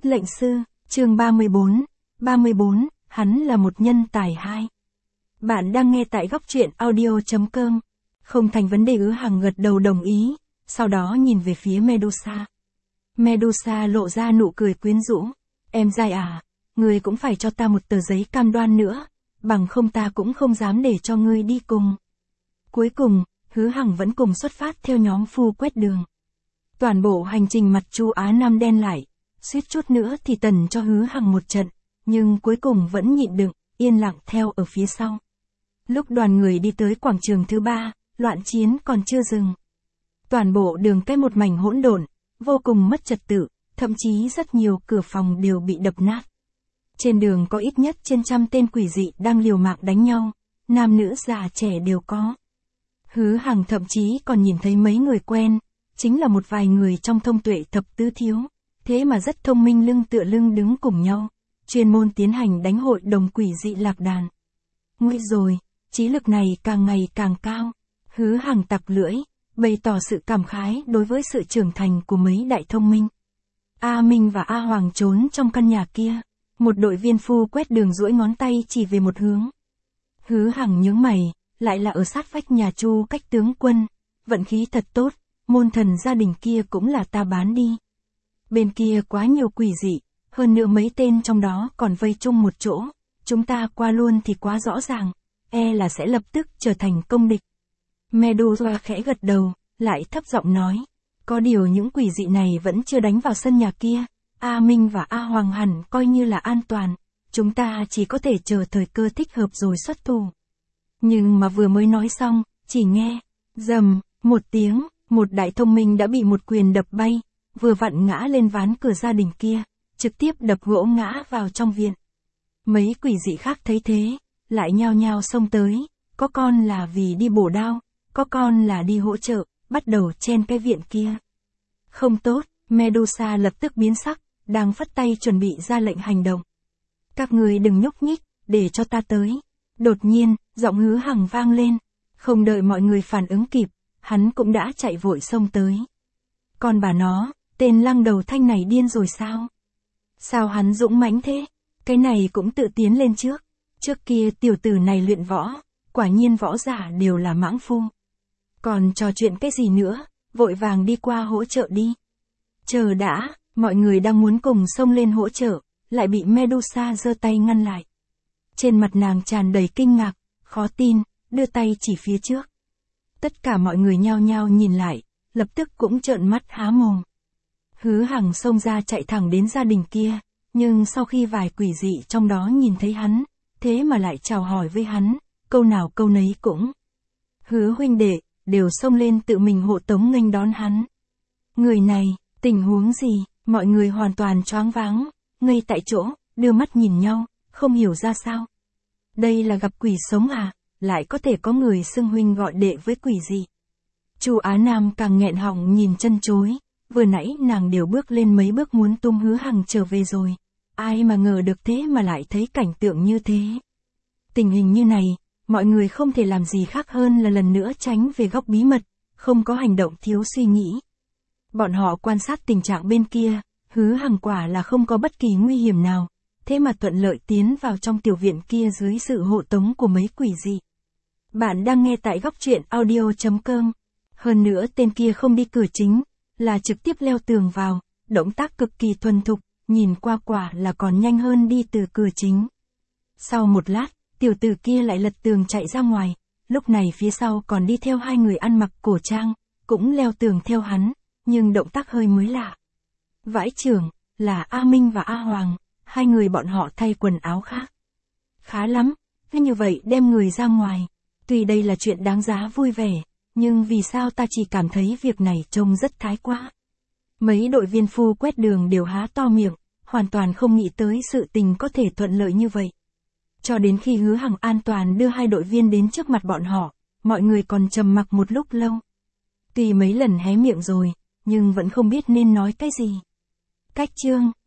Tiết lệnh sư, chương 34, hắn là một nhân tài 2. Bạn đang nghe tại góc truyện audio.com. Không thành vấn đề. Hứa Hằng gật đầu đồng ý, sau đó nhìn về phía Medusa. Medusa lộ ra nụ cười quyến rũ. Em dai à, ngươi cũng phải cho ta một tờ giấy cam đoan nữa, bằng không ta cũng không dám để cho ngươi đi cùng. Cuối cùng, Hứa Hằng vẫn cùng xuất phát theo nhóm phu quét đường. Toàn bộ hành trình mặt Chu Á Nam đen lại, suýt chút nữa thì tần cho Hứa Hằng một trận, nhưng cuối cùng vẫn nhịn đựng, yên lặng theo ở phía sau. Lúc đoàn người đi tới quảng trường thứ 3, loạn chiến còn chưa dừng. Toàn bộ đường cái một mảnh hỗn độn, vô cùng mất trật tự, thậm chí rất nhiều cửa phòng đều bị đập nát. Trên đường có ít nhất trên 100 tên quỷ dị đang liều mạng đánh nhau, nam nữ già trẻ đều có. Hứa Hằng thậm chí còn nhìn thấy mấy người quen, chính là một vài người trong thông tuệ thập tứ thiếu, thế mà rất thông minh lưng tựa lưng đứng cùng nhau, chuyên môn tiến hành đánh hội đồng quỷ dị lạc đàn. Nguy rồi, trí lực này càng ngày càng cao. Hứa Hằng tặc lưỡi, bày tỏ sự cảm khái đối với sự trưởng thành của mấy đại thông minh. A Minh và A Hoàng trốn trong căn nhà kia, một đội viên phu quét đường duỗi ngón tay chỉ về một hướng. Hứa Hằng nhướng mày, lại là ở sát vách nhà Chu Cách tướng quân, vận khí thật tốt, môn thần gia đình kia cũng là ta bán đi. Bên kia quá nhiều quỷ dị, hơn nữa mấy tên trong đó còn vây chung một chỗ, chúng ta qua luôn thì quá rõ ràng, e là sẽ lập tức trở thành công địch. Medusa khẽ gật đầu, lại thấp giọng nói, có điều những quỷ dị này vẫn chưa đánh vào sân nhà kia, A Minh và A Hoàng hẳn coi như là an toàn, chúng ta chỉ có thể chờ thời cơ thích hợp rồi xuất thủ. Nhưng mà vừa mới nói xong, chỉ nghe, rầm, một tiếng, một đại thông minh đã bị một quyền đập bay, vừa vặn ngã lên ván cửa gia đình kia, trực tiếp đập gỗ ngã vào trong viện. Mấy quỷ dị khác thấy thế, lại nhao nhao xông tới, có con là vì đi bổ đao, có con là đi hỗ trợ, bắt đầu chen cái viện kia. Không tốt, Medusa lập tức biến sắc, đang phất tay chuẩn bị ra lệnh hành động. Các người đừng nhúc nhích, để cho ta tới. Đột nhiên, giọng Hứa Hằng vang lên, không đợi mọi người phản ứng kịp, hắn cũng đã chạy vội xông tới. Còn bà nó, tên lăng đầu thanh này điên rồi sao? Sao hắn dũng mãnh thế? Cái này cũng tự tiến lên trước. Trước kia tiểu tử này luyện võ, quả nhiên võ giả đều là mãng phu. Còn trò chuyện cái gì nữa, vội vàng đi qua hỗ trợ đi. Chờ đã, mọi người đang muốn cùng xông lên hỗ trợ, lại bị Medusa giơ tay ngăn lại. Trên mặt nàng tràn đầy kinh ngạc, khó tin, đưa tay chỉ phía trước. Tất cả mọi người nhao nhao nhìn lại, lập tức cũng trợn mắt há mồm. Hứa Hằng xông ra chạy thẳng đến gia đình kia, nhưng sau khi vài quỷ dị trong đó nhìn thấy hắn, thế mà lại chào hỏi với hắn, câu nào câu nấy cũng. Hứa huynh đệ, đều xông lên tự mình hộ tống nghênh đón hắn. Người này, tình huống gì, mọi người hoàn toàn choáng váng, ngây tại chỗ, đưa mắt nhìn nhau, không hiểu ra sao. Đây là gặp quỷ sống à, lại có thể có người xưng huynh gọi đệ với quỷ gì. Chu Á Nam càng nghẹn họng nhìn chân chối, vừa nãy nàng đều bước lên mấy bước muốn tung Hứa Hằng trở về rồi. Ai mà ngờ được thế mà lại thấy cảnh tượng như thế. Tình hình như này, mọi người không thể làm gì khác hơn là lần nữa tránh về góc bí mật, không có hành động thiếu suy nghĩ. Bọn họ quan sát tình trạng bên kia, Hứa Hằng quả là không có bất kỳ nguy hiểm nào, thế mà thuận lợi tiến vào trong tiểu viện kia dưới sự hộ tống của mấy quỷ dị. Bạn đang nghe tại góc truyện audio.com. Hơn nữa tên kia không đi cửa chính, là trực tiếp leo tường vào, động tác cực kỳ thuần thục, nhìn qua quả là còn nhanh hơn đi từ cửa chính. Sau một lát, tiểu tử kia lại lật tường chạy ra ngoài, lúc này phía sau còn đi theo hai người ăn mặc cổ trang, cũng leo tường theo hắn, nhưng động tác hơi mới lạ. Vãi chưởng, là A Minh và A Hoàng, hai người bọn họ thay quần áo khác. Khá lắm, cứ như vậy đem người ra ngoài, tuy đây là chuyện đáng giá vui vẻ, nhưng vì sao ta chỉ cảm thấy việc này trông rất thái quá. Mấy đội viên phu quét đường đều há to miệng, hoàn toàn không nghĩ tới sự tình có thể thuận lợi như vậy. Cho đến khi Hứa Hằng an toàn đưa hai đội viên đến trước mặt bọn họ, mọi người còn trầm mặc một lúc lâu. Tuy mấy lần hé miệng rồi, nhưng vẫn không biết nên nói cái gì. Cách chương